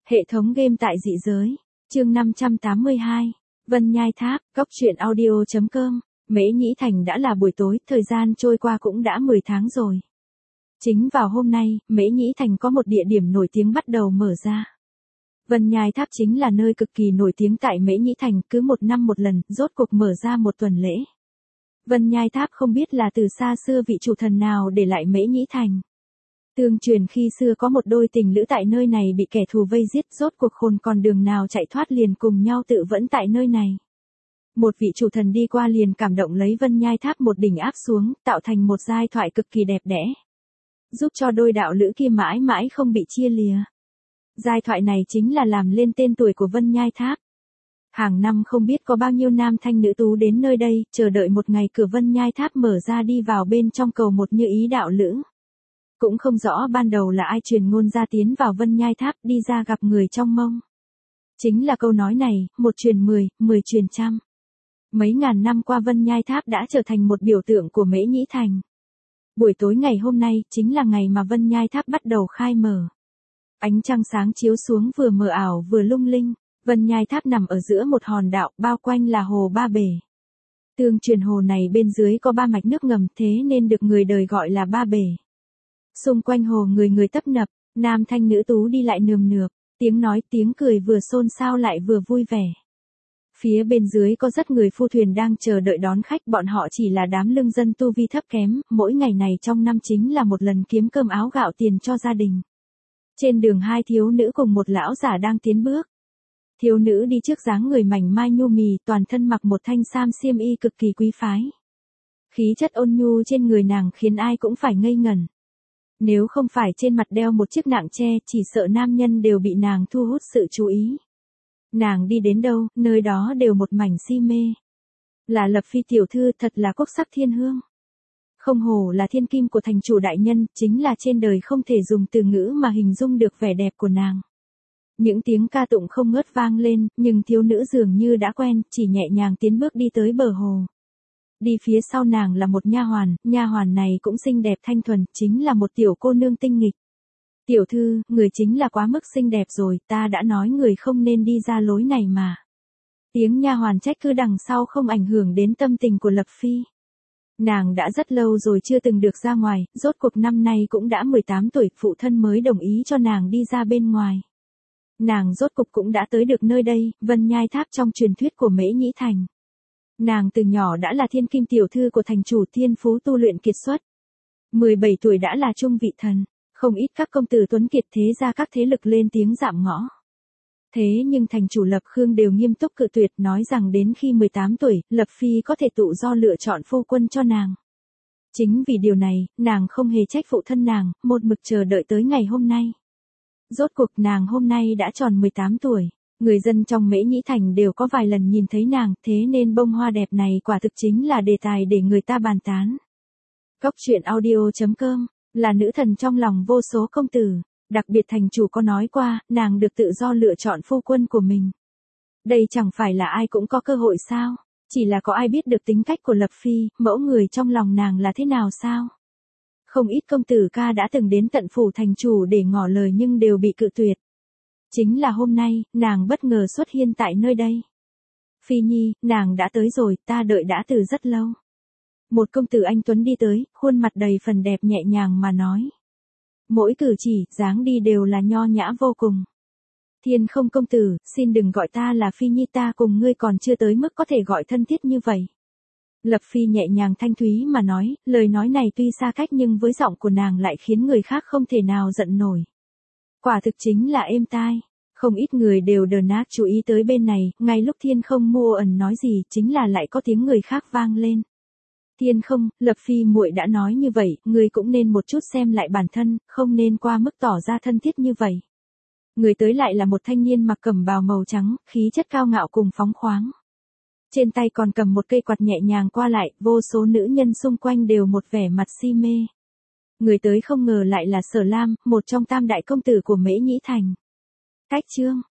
Hệ thống game tại dị giới. Chương 582. Vân Nhai Tháp, Cốc truyện audio.com. Mễ Nhĩ Thành đã là buổi tối, thời gian trôi qua cũng đã 10 tháng rồi. Chính vào hôm nay, Mễ Nhĩ Thành có một địa điểm nổi tiếng bắt đầu mở ra. Vân Nhai Tháp chính là nơi cực kỳ nổi tiếng tại Mễ Nhĩ Thành, cứ một năm một lần, rốt cuộc mở ra một tuần lễ. Vân Nhai Tháp không biết là từ xa xưa vị chủ thần nào để lại Mễ Nhĩ Thành. Tương truyền khi xưa có một đôi tình lữ tại nơi này bị kẻ thù vây giết, rốt cuộc khôn còn đường nào chạy thoát liền cùng nhau tự vẫn tại nơi này. Một vị chủ thần đi qua liền cảm động lấy Vân Nhai Tháp một đỉnh áp xuống, tạo thành một giai thoại cực kỳ đẹp đẽ, giúp cho đôi đạo lữ kia mãi mãi không bị chia lìa. Giai thoại này chính là làm lên tên tuổi của Vân Nhai Tháp. Hàng năm không biết có bao nhiêu nam thanh nữ tú đến nơi đây, chờ đợi một ngày cửa Vân Nhai Tháp mở ra đi vào bên trong cầu một như ý đạo lữ. Cũng không rõ ban đầu là ai truyền ngôn ra tiến vào Vân Nhai Tháp đi ra gặp người trong mông. Chính là câu nói này, một truyền 10, 10 truyền trăm. Mấy ngàn năm qua Vân Nhai Tháp đã trở thành một biểu tượng của Mễ Nhĩ Thành. Buổi tối ngày hôm nay chính là ngày mà Vân Nhai Tháp bắt đầu khai mở. Ánh trăng sáng chiếu xuống vừa mờ ảo vừa lung linh. Vân Nhai Tháp nằm ở giữa một hòn đảo, bao quanh là hồ Ba Bể. Tương truyền hồ này bên dưới có 3 mạch nước ngầm, thế nên được người đời gọi là Ba Bể. Xung quanh hồ người người tấp nập, nam thanh nữ tú đi lại nườm nượp, tiếng nói tiếng cười vừa xôn xao lại vừa vui vẻ. Phía bên dưới có rất người phu thuyền đang chờ đợi đón khách, bọn họ chỉ là đám lương dân tu vi thấp kém, mỗi ngày này trong năm chính là một lần kiếm cơm áo gạo tiền cho gia đình. Trên đường hai thiếu nữ cùng một lão giả đang tiến bước. Thiếu nữ đi trước dáng người mảnh mai nhu mì, toàn thân mặc một thanh sam xiêm y cực kỳ quý phái. Khí chất ôn nhu trên người nàng khiến ai cũng phải ngây ngẩn. Nếu không phải trên mặt đeo một chiếc nạng tre, chỉ sợ nam nhân đều bị nàng thu hút sự chú ý. Nàng đi đến đâu, nơi đó đều một mảnh si mê. Là Lập Phi tiểu thư, thật là quốc sắc thiên hương. Không hổ là thiên kim của thành chủ đại nhân, chính là trên đời không thể dùng từ ngữ mà hình dung được vẻ đẹp của nàng. Những tiếng ca tụng không ngớt vang lên, nhưng thiếu nữ dường như đã quen, chỉ nhẹ nhàng tiến bước đi tới bờ hồ. Đi phía sau nàng là một nha hoàn này cũng xinh đẹp thanh thuần, chính là một tiểu cô nương tinh nghịch. Tiểu thư, người chính là quá mức xinh đẹp rồi, ta đã nói người không nên đi ra lối này mà. Tiếng nha hoàn trách cứ đằng sau không ảnh hưởng đến tâm tình của Lập Phi. Nàng đã rất lâu rồi chưa từng được ra ngoài, rốt cuộc năm nay cũng đã 18 tuổi, phụ thân mới đồng ý cho nàng đi ra bên ngoài. Nàng rốt cục cũng đã tới được nơi đây, Vân Nhai Tháp trong truyền thuyết của Mễ Nhĩ Thành. Nàng từ nhỏ đã là thiên kim tiểu thư của thành chủ, thiên phú tu luyện kiệt xuất. 17 tuổi đã là trung vị thần, không ít các công tử tuấn kiệt thế ra các thế lực lên tiếng dạm ngõ. Thế nhưng thành chủ Lập Khương đều nghiêm túc cự tuyệt, nói rằng đến khi 18 tuổi, Lập Phi có thể tự do lựa chọn phu quân cho nàng. Chính vì điều này, nàng không hề trách phụ thân nàng, một mực chờ đợi tới ngày hôm nay. Rốt cuộc nàng hôm nay đã tròn 18 tuổi. Người dân trong Mễ Nhĩ Thành đều có vài lần nhìn thấy nàng, thế nên bông hoa đẹp này quả thực chính là đề tài để người ta bàn tán. Cốc truyện audio.com, là nữ thần trong lòng vô số công tử, đặc biệt thành chủ có nói qua, nàng được tự do lựa chọn phu quân của mình. Đây chẳng phải là ai cũng có cơ hội sao, chỉ là có ai biết được tính cách của Lập Phi, mẫu người trong lòng nàng là thế nào sao? Không ít công tử ca đã từng đến tận phủ thành chủ để ngỏ lời nhưng đều bị cự tuyệt. Chính là hôm nay, nàng bất ngờ xuất hiện tại nơi đây. Phi Nhi, nàng đã tới rồi, ta đợi đã từ rất lâu. Một công tử anh tuấn đi tới, khuôn mặt đầy phần đẹp nhẹ nhàng mà nói. Mỗi cử chỉ, dáng đi đều là nho nhã vô cùng. Thiên Không công tử, xin đừng gọi ta là Phi Nhi, ta cùng ngươi còn chưa tới mức có thể gọi thân thiết như vậy. Lập Phi nhẹ nhàng thanh thúy mà nói, lời nói này tuy xa cách nhưng với giọng của nàng lại khiến người khác không thể nào giận nổi. Quả thực chính là êm tai. Không ít người đều đờ nát chú ý tới bên này, ngay lúc Thiên Không Mô ẩn nói gì, chính là lại có tiếng người khác vang lên. Thiên Không, Lập Phi muội đã nói như vậy, ngươi cũng nên một chút xem lại bản thân, không nên qua mức tỏ ra thân thiết như vậy. Người tới lại là một thanh niên mặc cẩm bào màu trắng, khí chất cao ngạo cùng phóng khoáng. Trên tay còn cầm một cây quạt nhẹ nhàng qua lại, vô số nữ nhân xung quanh đều một vẻ mặt si mê. Người tới không ngờ lại là Sở Lam, một trong tam đại công tử của Mễ Nhĩ Thành. Cách chương